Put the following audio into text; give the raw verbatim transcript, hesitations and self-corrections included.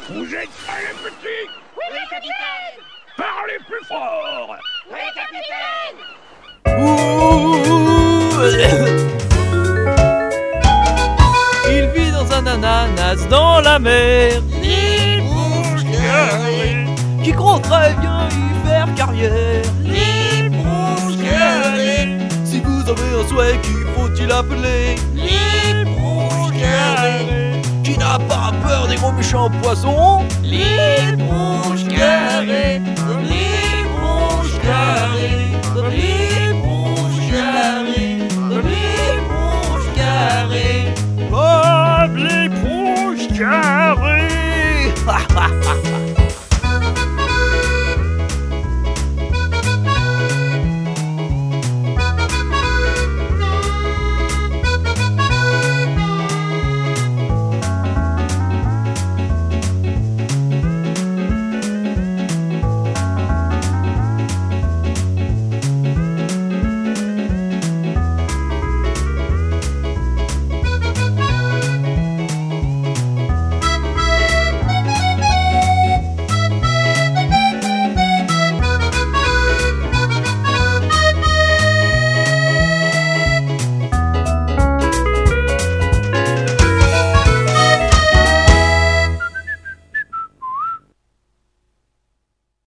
Vous êtes prêts, les petits? Oui, oui, capitaine. Parlez plus fort. Oui, capitaine. Il vit dans un ananas dans la mer, Les bronches carrées. qui compte très bien y faire carrière. Les bronches carrées. Si vous avez un souhait, qui faut-il appeler? Les bronches carrées. Qui n'a pas peur des gros méchants poissons? Les bronches carrées. Les bronches carrées. Les bronches carrées. Les bronches carrées. Oh, l'éponge carrée.